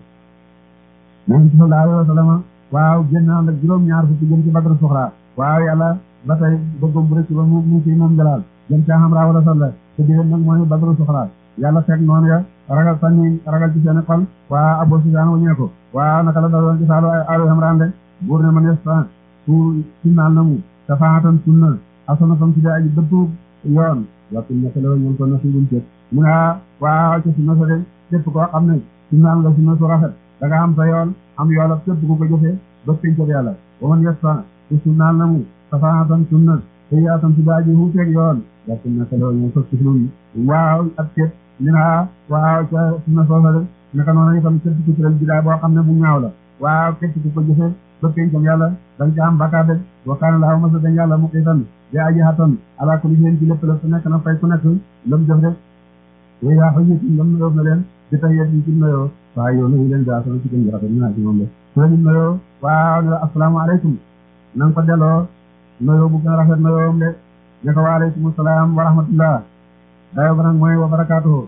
moom sallallahu alayhi wa sallam waaw génn ànd ak juróom ñaar fukki jëm ci badru suxra waaw yàlla ba tey bëggum bu rëcc ba mu mu ci moom jalaal jëm ca xam raa wala salla te digal nag mooy badru suxra yàlla fekk noonu ya ragal sànni ragal ci seen xol waa Abu Sufyaan wañee ko waaw naka la daloon ci saalu alu Imraan de buur ne man yesta su sunnaal na mu safaatan sunna asana tam tudde aji dëpp yoon wakil naka la ñoom ko nasibul cët mu ne waaw ca sunna sa de képp koo xam ne sunnaal nga sunna su rafet da nga am sa yoon am yoola képp ku ko jëfee ba péncëb yàlla ba man yesta su sunnaal na mu safaatan sunna te yaatam tudde aji huuteeg yoon wakil naka la ñoom ko siflum waaw ak cët ñu ne waaw ca sunna soosa de naka noonu itam képp ku tëral bidaa boo xam ne bu ñaaw la waaw képp ku ko jëfee ba péncam yàlla dañ ca am bakkaar de wa kaana laahu masa dañ yàlla mu xiitan di aji xattan ala kulli shay'in ci lépp la su nekk na fay ku nekk lam jëf de yooyu yaa xëy ñi lam nayoo na leen di tax yéen ci nayoo waaw yow nañu leen gaa sama ci gën rafet ñu naa ci moom de su la ñu nayoo waaw ne asalaamaaleykum na nga ko delloo nayoo bu gën a rafet nayoom de ne ko waaleykum salaam wa rahmatullah dayoo ba nag mooy wa barakaatuhu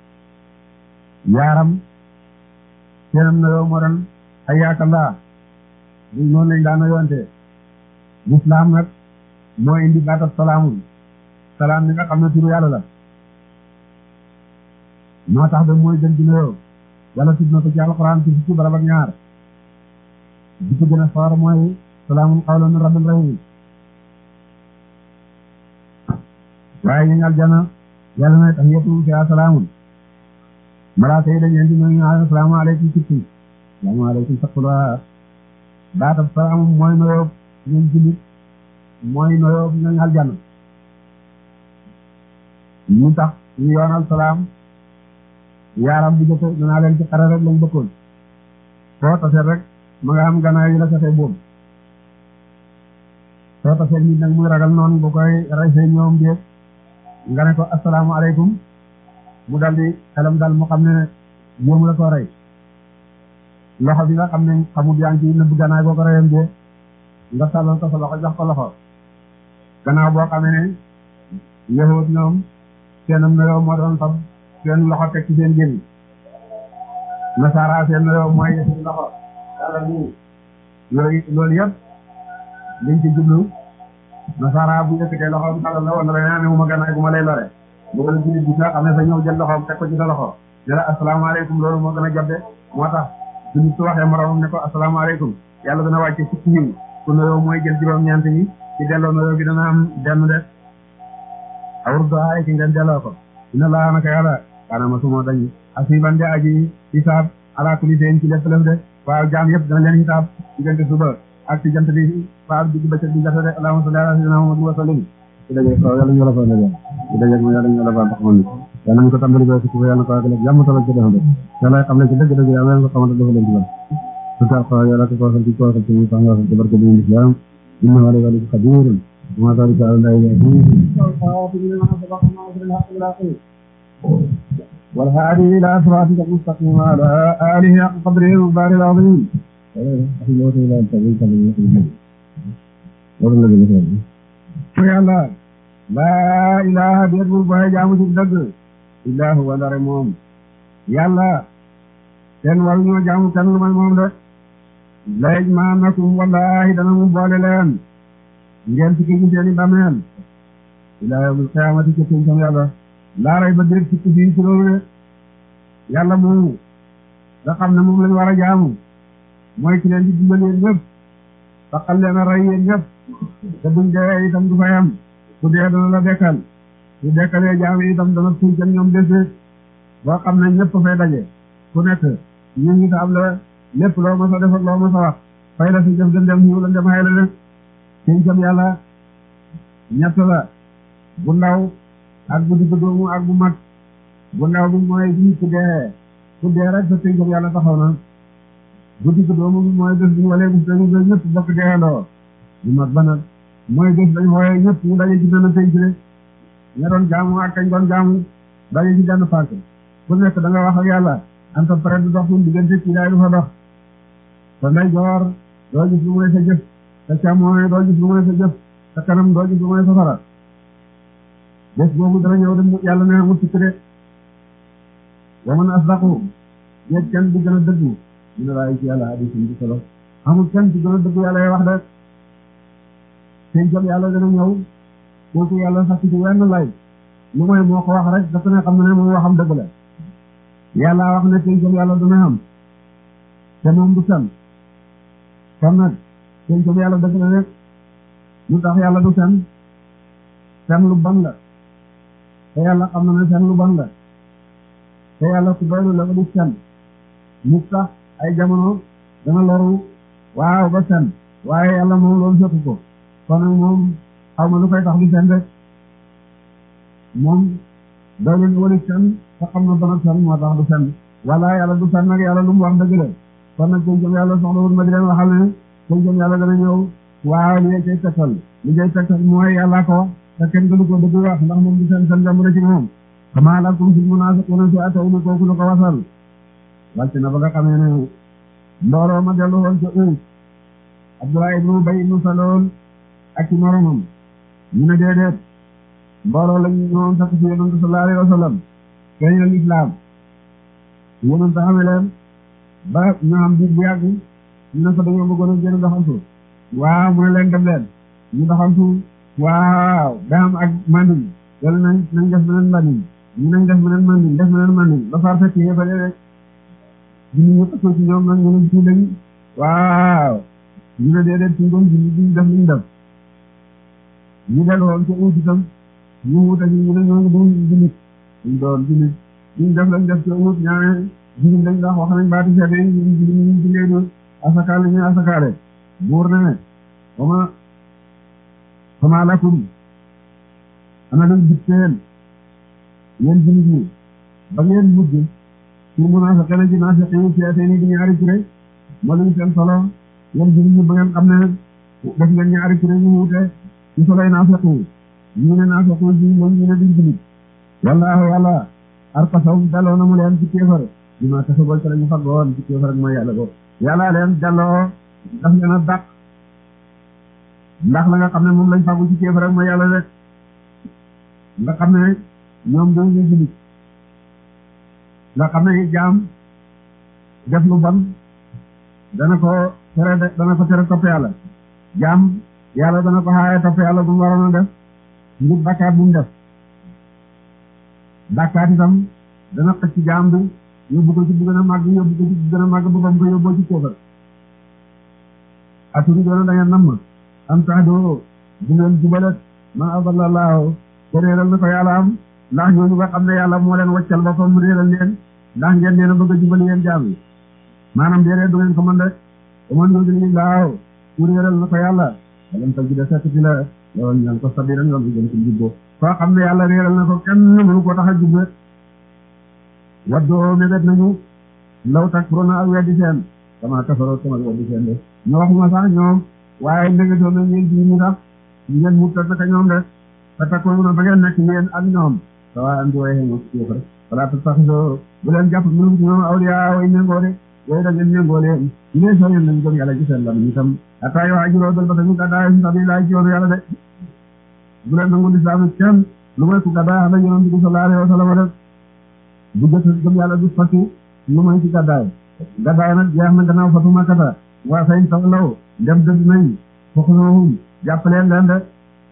yaaram seenam nayoo moo doon hayyaakallaa buñ noonu lañ daa nayoonte lislaam nag moo indi baatab salaamul salaam ni nga xam ne turu yàlla la moo tax ba mooy gën di nuyoo yàlla tudd na ko ci alxuraan ci fukki barab ak ñaar bi ci gën a soor mooy salaamun qawlan min rabbin rahim waaye ñu aljana yàlla na tahiyyatuhum fiihaa salaamun malaaka yi dañ leen di nuyu assalaamu aleykum sikki assalaamu aleykum taqulaa baatab salaamu mooy nuyoo ñun jullit mooy nuyoo ñooñu aljana ñu tax ñu yoonal salaam yaaram bu jëkk ñu naa leen ci xare rek lañ bëggoon soo tasee rek ma nga am ganaar yu la safee boobu soo tasee nit nag muy ragal noonu bu koy rey see ñoom bi nga ne ko assalaamu aleykum mu dal di xelam dal mu xam ne yéemu la ko rey loxo bi nga xam ne xamut yaa ngi ci nëbb ganaar boo ko reyam bi nga sàllal ko sa loxo jox ko loxo gannaaw boo xamee ne yahut ñoom seenam nuyoo moo doon fab seen loxo teg ci seen génn nasaara seen nuyoo mooy seen loxo dara nii yooyu loolu yëpp liñ ci jublu nasaara bu yëkkatee loxoom xalal la wala la ne mu ma gànnaay bu ma lay lore bu ko la jullit bi sax xam ne sa ñëw jël loxoom teg ko ci sa loxo ne la asalaamaaleykum loolu moo gën a jabde moo tax jullit su waxee moromam ne ko asalaamaaleykum yàlla dana wàcce fukki yiw ku nuyoo mooy jël juróom-ñeent yi ci delloo nuyoo bi dana am benn de awurdu ay ci ngeen delloo ko inna laa naka yàlla kaana ma suma dañ asiban de aji hisaab ala kulli shay'in ci lépp lépp de waaw jaam yëpp dana leen hisaab diggante suba ak ci jant bi faar digg bëccëg bi jate de allahumma salli ala sayyidina Muhammad wa sallim ci daje ko yàlla ñu la fa daje ci daje mo yàlla ñu la fa tax man yàlla ñu ko tàmbali ba ci ko yàlla ko ak jàmm tabal ci defal yàlla xam ne ci dëgg dëgg yàlla ko xamante dafa leen ci ban su ta ko yàlla ko ko ci ko ko ci fa nga ci barke bi islam inna wa alayhi wa qadir ma dalika ala ilahi والهادي إلى صراطك المستقيم وعلى آله حق قدره ومقداره العظيم. yàlla laa ilaha déet bul boxe jaamu ci dëgg illaa huwa dara moom yàlla seen waru ñoo jaamu kenn lu may moom de layj ma nakum wallahi dana mu boole leen ngeen ci ki seeni bàmmeel ilaa yawmil qiyaamati ci pencam yàlla laaray ba déet sikki fii ci loolu de yàlla moomu nga xam ne moom lañ war a jaamu mooy ki leen di dimbal yéen ñëpp taxal leen a rey yéen ñëpp te buñ dee itam du fay am ku dee dana la dekkal su dekkalee jaam yi itam dana suñcal ñoom dese boo xam ne ñëpp fay daje ku nekk ñu ngi taab la lépp loo ma sa def ak loo ma sa wax fay la si jëf dem dem ñu la dem xay la de suñcam yàlla ñett la bu ndaw ak bu digg doomu ak bu mag bu ndaw bi mooy bi ku dee ku dee rek sa suñcam yàlla taxaw na bu digg doomu bi mooy bés bi ñu walee bés dañu ñëpp bokk deeandoo bu mag ba nag mooy bés dañ xooyee ñëpp mu daje ci benn penc de ña doon jaamu ak kañ doon jaamu daje ci benn parc ku nekk da nga wax ak yàlla anta pare du dox suñu diggante ci daay du fa dox sa ndeyjoor doo gis lu mooy sa jëf sa càmmooñ doo gis lu mooy sa jëf sa kanam doo gis lu mooy sa fara bés boobu dana ñëw de yàlla ne mu sikk de wa man asdaqu yéeg kenn di gën a dëggu dina laay ci yàlla hadiis bi solo amul kenn ci gën a dëggu yàlla wax de seen jëm yàlla dana ñëw kooku yàlla sax ci wenn lay lu mooy moo ko wax rek dafa ne xam ne moom waxam dëgg la yàlla wax ne seen jëm yàlla dana xam te moom du fen kon nag seen jëm yàlla dëgg la rek lu tax yàlla du fen fen lu bon la te yàlla xam na ne fen lu bon la te yàlla ku doylu la ba du fen nit sax ay jamono dana loru waaw ba fen waaye yàlla moom loolu jotu ko kon nag moom xaw ma lu koy tax di fen rek moom doylu na wali fen te xam na bana fen moo tax du fen wala yàlla du fen nag yàlla lu mu wax dëgg la kon nag koy jëm yàlla soxla wul ma di leen waxal ne koy jëm yàlla dana ñëw waaw li ngay cay tegtal li ngay tegtal mooy yàlla ko te kenn gënu ko dëgg wax ndax moom du fen fen jàmm ci moom xamaa lakum fil munaafiqiina fi atawna kooku lu ko wasal wàcc na ba nga xamee ne mbooloo ma dellu woon ca Uhud Abdullah ibnu Ubay ibnu Salool ak ci moromam ñu ne déedéet mbooloo lañ ñëwoon sax ci yonent sallallahu alayhi wa sallam feeñal islam yonent xame leen ba ñu am biir bu yàgg ñu ne ko dañoo bëggoon a gën a doxantu waaw mu ne leen dem leen ñu doxantu waaw ba am ak mandin wala nañ nañ def beneen mandin ñu nañ def beneen mandin def beneen mandin ba far fekk yéefale rek ñu ñu ko ci ñoom nag ñu ne ci lañ waaw ñu ne déedéet suñ doon julli duñ def liñ def ñu dellu woon ci uut itam ñu wuute ñu ne ñoo ngi doon jullit suñ doon jullit duñ def lañ def ci uut ñaane jullit lañ ndax wax nañ baati seede yi ñu julli ñu jullee du asakaale ñu asakaale buur na ne xama xama lakum ana luñ bitteel yéen jullit ñi ba ngeen mujj pour munaafiqina ci naafiq yi seete ni di ñaari kuré ma luñ seen solo yéen jullit ñi ba ngeen xam ne def ngeen ñaari kuré ñu wuute ci soloy naafiq yi ñu ne naafiq yi jullit lañ ñu ne duñ jullit wallaahu yàlla arkasawum delloo na mu leen ci kéefar bi ma kasaboo ca la ñu faggoon ci kéefar ak mooy yàlla ko yàlla leen delloo daf leen a dàq ndax la nga xam ne moom lañ faggu ci kéefar ak mooy yàlla rek nga xam ne ñoom doo ñu jullit nga xam ne jaam def lu bon dana ko tere dana ko tere topp yàlla jaam yàlla dana ko xaaye topp yàlla bu mu waroon a def ngir bàkkaat bu mu def bàkkaat itam dana xëcc ci jaam bi yóbbu ko ci bu gën a màgg yóbbu ko ci bu gën a màgg boppam ko yóbboo ci kéefar aturi doona da ngeen namm am tax doo bu ngeen jubalet man adallallahu te réeral na ko yàlla am ndax ñooñu nga xam ne yàlla moo leen waccal boppam mu réeral leen ndax ngeen leen a bëgg a jubali yéen jaam yi maanaam déedéet du ngeen ko mën de amoon yóduni laaw ku réeral na ko yàlla walam taj de fekk ci la loolu ñaan ko sabiran yoon bi gën ko jubboo koo xam ne yàlla réeral na ko kenn mënu ko tax a jubbe waddoo mébét nañu law takfuruna ak weddi seen sama kafaroo sama weddi seen de ñu waxuma sax ñoom waaye ndegetoon na ngeen ji ñu tax ngeen mu tëdd ka ñoom de te takkoona ba ngeen nekk yéen ak ñoom sawa andi way xeñoo ci kéefar wala ta sax do bu leen jàpp mënum ci ñoom awliya way méngoo de yooyu da ngeen méngoo leen ñu leen soo yéen lañ gëm yàlla ci seen lam itam ataa yoo ajuroo dal ba tañu gàddaay fi sabilillah ci yoonu yàlla de bu leen nangu lislaam kenn lu may ku gàddaay xam ne yonent bi sallallahu alayhi wa sallam de bu jot gëm yàlla du fatu lu may ci gàddaay gàddaay nag jeex na gannaaw fatu makkata waa fayn taxlaw dem dëgg nañ foxnohum jàppaleen leen de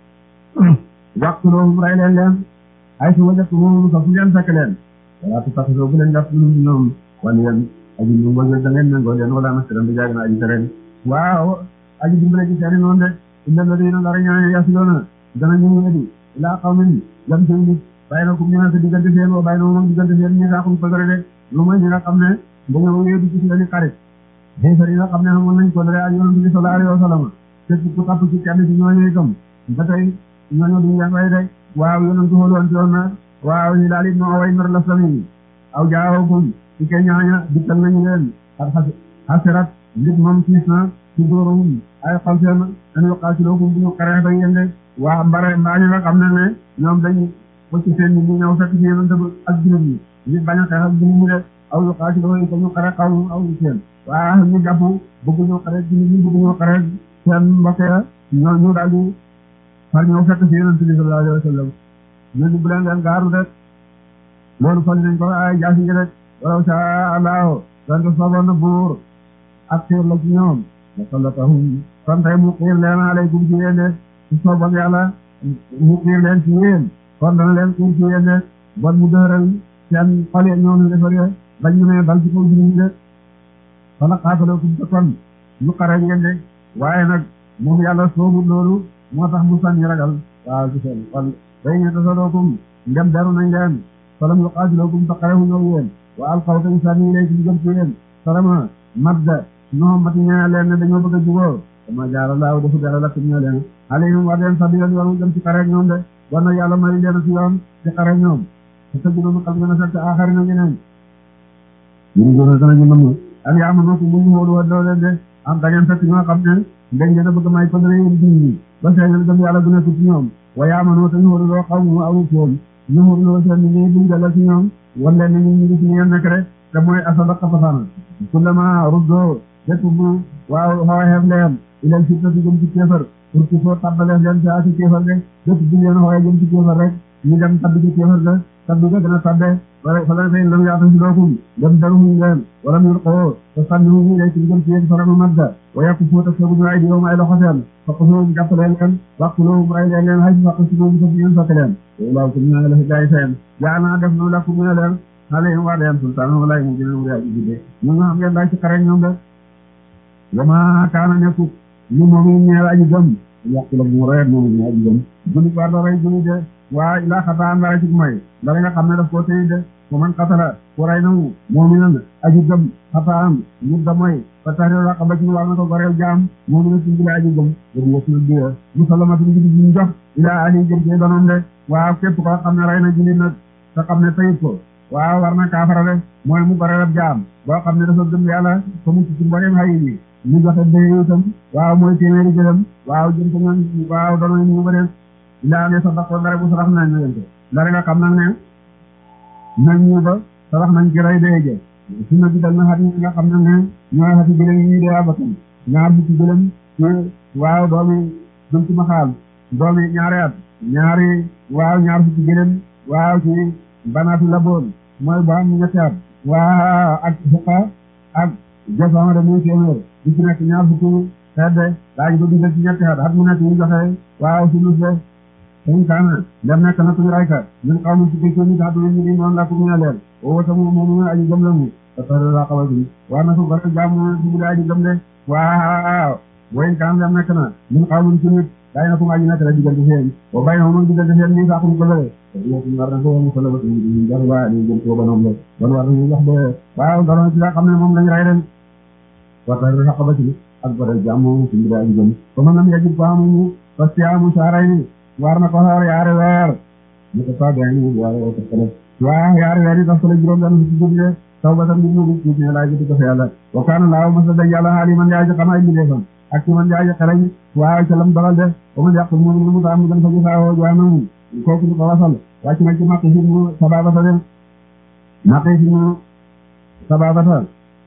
waqtuluhum ray leen leen ay su wajatumuhum fa fu ngeen fekk leen wala tu taxisoo bu leen jàpp ñoom ñoom wala yéen aji ñu wëgal da ngeen nangoo leen wala nasiran di jaag na aji tereen waaw aji dimbale ci seeni noonu de illa ladina dara ñaan yasiloona dana ñu wedi ila qawmin lam tay nit bàyyi na ko ñu nekk diggante seen wa bàyyi na moom diggante seen ñi saaxum pëgëre de lu mooy ñi nga xam ne dañoo wéedu ci seeni xarit xéefar yi nga xam ne xamoon nañ ko dara ak yonent bi sallallahu alayhi wa sallam képp ku tapp ci kenn ci ñooñu itam ba tey ñooñu duñu leen way de waaw yonent xooloon ci woon na waaw ñu daal it moo way nar la sami aw jaawagum ci ke ñaaña dikkal nañu leen ak xasirat nit moom siis na ci dóorum ay xol seen an yuqaatilookum bu ñu xaree ba yéen de waa mbare mbaañu nga xam ne ne ñoom dañ ko ci seen ñi ñu ñëw fekk ci yonent ak jullit ñi nit bañ a xeex ak jullit ñi de aw yuqaatiloo ko ñu xare xaw aw seen waa ñu jàpp bëggu ñoo xare jullit ñi bëggu ñoo xare seen mbokk ya ñoo ñu daal di far ñëw fekk ci yonent bi sallallahu alayhi wa sallam ñu bu leen leen gaaru de loolu fal nañ ko ay jaasi ngi rek walaw sha Allah donte sooboon na buur ak xiir la ci ñoom wa sallatahum kon tey mu xiir leen alaykum ci yéen de su sooboon yàlla mu xiir leen ci yéen kon dana leen xiir ci yéen de bon mu dëral seen xol yi ñoom ñu defar ye bañ ñu ne dal ci kaw jullit ñi de fala qaatalakum te kon ñu xare ngeen de waaye nag moom yàlla soobul loolu moo tax mu sànni ragal waaw ci seen xol day ñu tasadookum ndem daru nañ leen falam yuqaatilukum te xarewu ñoo yéen wa alqaw tañ sànni ilaykum jëm ci yéen sarama madda noo mati ñaa leen ne dañoo bëgg a juboo dama jaara laaw dafa dara lakkum ñoo leen alayhim war leen sabilan yoon jëm ci xare ñoom de war na yàlla may leen ci yoon ci xare ñoom te tëggudoonu xam ngeen a fekk aaxari na ñeneen ñu gën a danañu mën ak yaa ma nooku muñu xoolu wa doo leen de am da ngeen fekk ñoo xam ne dañ leen a bëgg may pëdre yéen diñ ñi ba feeñal gëm yàlla du nekk ci ñoom wa yaa ma noo tañu xoolu loo xaw mu awu tool ñu xoolu loo seen ni duñ dala ci ñoom wan leen ni ñu ngi ci ngeen nekk rek te mooy asaba xafasaana kullama ruddoo bépp bu waaw xaw a xeef leen ilal fitnati jëm ci kéefar pour que soo tabbaleef leen ca ci kéefar rek bépp bu leen xooye jëm ci kéefar rek ñu dem tabbi ci kéefar ga tabbi ga dana tabbe wala fa la fay lam yaata si lookum dem daruhuñ leen wala mur xoo te sànnihuñu lay ci jëm ci yéen farama madda wa yàqu fóota sebuñu ay diyoom ay loxo seen faq soom jàppaleen leen wàquloo ray leen leen xay si faq si boobu sa ngeen fekk leen walaaw ko ñu la fi gaay seen yaa naa def noonu la ku mu ne leen xale yi waa leen sultaan walaay mu gën a wuri aji bidde ñu nga xam ngeen daay ci xare ñoom de wama kaana nekkut li moom it ñeel aji gëm yàq la mu reer moom it ñeel aji gëm jullit war da rey jullit de waaye ilaa xataa ndara ci may ndara nga xam ne daf koo tëyi de ko man xatala ku rey namu moom it aji gëm xataa am nit da mooy fa tahriiru raqabatin war na ko goreel jaam moom it suñu aji gëm dañu wësna biir musalamatin ngi di ñu jox ilaa ali jëm ci donoom de waaw képp koo xam ne rey na jullit nag te xam ne tayit ko waaw war na kaafara de mooy mu goreel ab jaam boo xam ne dafa gëm yàlla ko mu ci mboolem xayi yi ñu joxe dee itam waaw mooy téeméeri jëlam waaw jëm ko ñoom waaw donoy ñu ba def ilaa ne sa daqoo dara bu sarax nañ na leen ko dara nga xam nag ne nañ ñu ba sarax nañ ci rey dee jë sunna bi dal na xat ñi nga xam ne ne ñooy xati gëlëm yi ñuy dee abatam ñaar fukki gëlëm ci waaw doomi dum ci maxaal doomi ñaari at ñaari waaw ñaar fukki gëlëm waaw ci banaatu laboon mooy ba am ñetti at waaw ak fuqa ak josama de muy téeméer di ci nekk ñaar fukki xedde daañu ko digal ci ñetti at at mu nekk ñu joxe waaw sulus de dañ kaana dem nekk na suñu rayka ñun xaw ma ci gëstu ñu tax ñu ngi noonu la ko ñu leen o tamu moom aji gëm la mu ta tara la xawal bi war na ko gore jàmm ci bu aji gëm de waaw boy kaan dem nekk na ñun xaw ma ci nit day na ko aji nekk la digal ci seen o bay moom digal ci seen ni sax ko lele ñu war na ko mu sala ba ñu jar waa ñu jëm ko ba noom la bon war ñu wax de waaw dara ci la xam ne moom lañ ray leen wa tara la xawal bi ak gore jàmm ci bu aji gëm ko man am yajib ko amu fa siyaamu saray war na ko xaar yaari weer ñu ko fa dañu war ko ko waaw yaari weer yi tax la juróom benn ci gudde taw ba tam ñu ngi ci ne laaj bi ko fa yàlla wa kana laahu masada yàlla haliman yaa ji xamay mi defam ak ci man yaa ji xarañ waaw ci lam dogal de o ma yàq mu mu ta am gën fa ci saawo jaanam kooku ñu ko wasal wàcc na ci makki ci mu sababata de makki ci mu sababata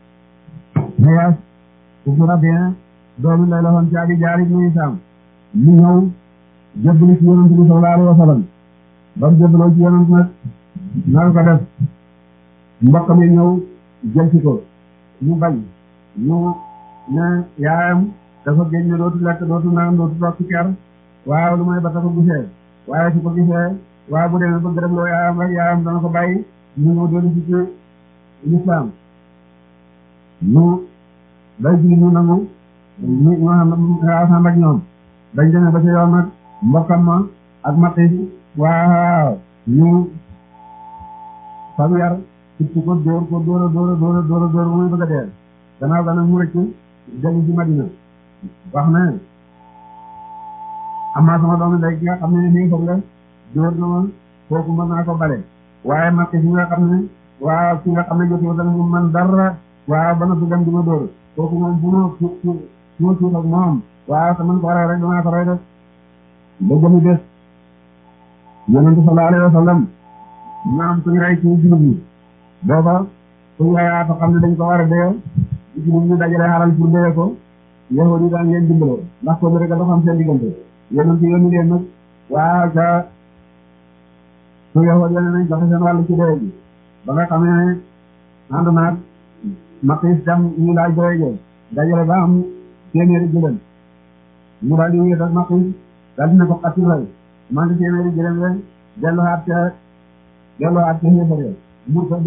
neyaas ku rabien doomu lay la woon ci abi jaari muy sam mu ñëw jébbalu ci yonent bi sallallahu alayhi wa sallam ba mu jébbaloo ci yonent nag naka ko def mbokk mi ñëw jël ci ko ñu bañ ñu ne yaayam dafa génn ne dootu lekk dootu naan dootu toog ci kër waaw lu may ba ko gisee waaye su ko gisee waaw bu demee ba gërëm loo yaayam rek yaayam dana ko bàyyi ñu ñëw dellu ci ci lislaam ñu day ji ñu nangu ñu ñu xam ak ñoom dañ demee ba ci yoon nag mbokkam ma ak matti waaw ñu fab yar surtout ko dóor ko dóor a dóor a dóor a dóor a dóor muy bëgg a dee gannaaw gana mu rëcc dellu ci Madina wax ne amaa sama doomi day ki nga xam ne nii foog nga dóor na ma kooku mën naa ko bale waaye matti si nga xam ne waaw si nga xam ne jotu dana mu man dara waaw ba na su dem di ma dóor kooku moom bu ma su su su ma suuf ak moom waaw te man ko rey rek danaa ko rey def ba jëmi des yonente sallallahu alayhi wa sallam naam suñu rey ci julub ñi booba suñu reyaa to xam ne dañ ko war a dee julub ñi dajale xaral pour dee ko yahud yi daan ngeen dimbaloo ndax ko rek dafa am seen diggante yonente yónni leen nag waaw ca su yahud yone nañ joxe seen wàllu ci dee bi ba nga xam ne ànd naag maqis dem ñu laaj doye dajale ba am téeméeri jëlem ñu daal di wéet ak maqis daal dina ko xatti lay man di téeméeri jëlem rek delluwaat ca delluwaat ca xéefare mur